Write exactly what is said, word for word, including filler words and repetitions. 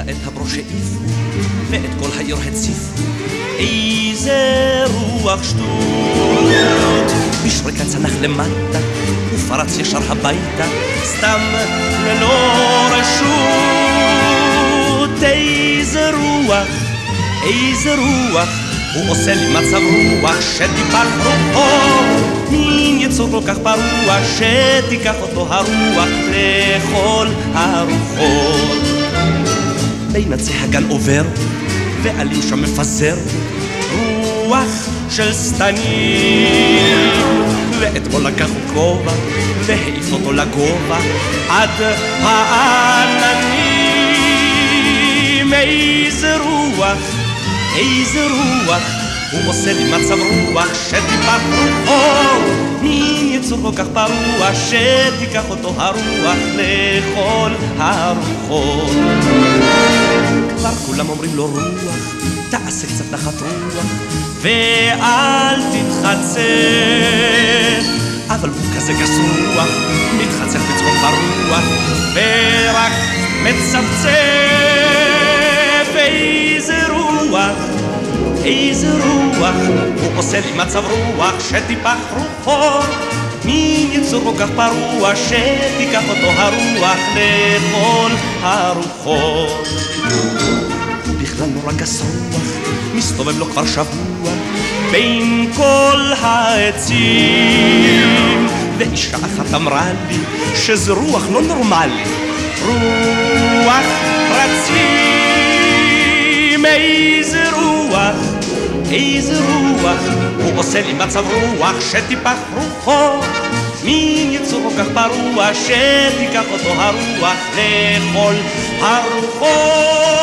את הברוש העיפו, ואת כל העיר הציפו. איזה רוח שטות, בשריקה צנח למטה, ופרץ ישר הביתה, סתם ללא רשות. איזה רוח, איזה רוח, הוא עושה לי מצב רוח שטיפח רוחו. מין יצור כל כך פרוע שתיקח אותו הרוח לכל הרוחות. בין עצי הגן עובר ועלים שם מפזר רוח של סתנים, ואתמול לקח הוא כובע והעיף אותו לגובה עד העננים. איזה רוח, איזה רוח, הוא עושה לי מצב רוח שטיפח רוחו. מין יצור כל כך פרוע שתיקח אותו הרוח לכל הרוחות. כבר כולם אומרים לו רוח, תעשה קצת נחת רוח ואל תתחצף, אבל הוא כזה גסור רוח, מתחצף בצחוק ברוח ורק מצפצף. איזה רוח, איזה רוח, הוא עושה לי מצב רוח שטיפח רוחו. מין יצור כל כך פרוע שתיקח אותו הרוח לכל הרוחות. הוא בכלל נורא גס רוח, מסתובב לו כבר שבוע בין כל העצים, ואישה אחת אמרה לי שזה רוח לא נורמלי, רוח רצים. איזה רוח, איזה רוח, הוא עושה לי מצב רוח שטיפח רוחו. מין יצור כל כך פרוע שתיקח אותו הרוח לכל הרוחות.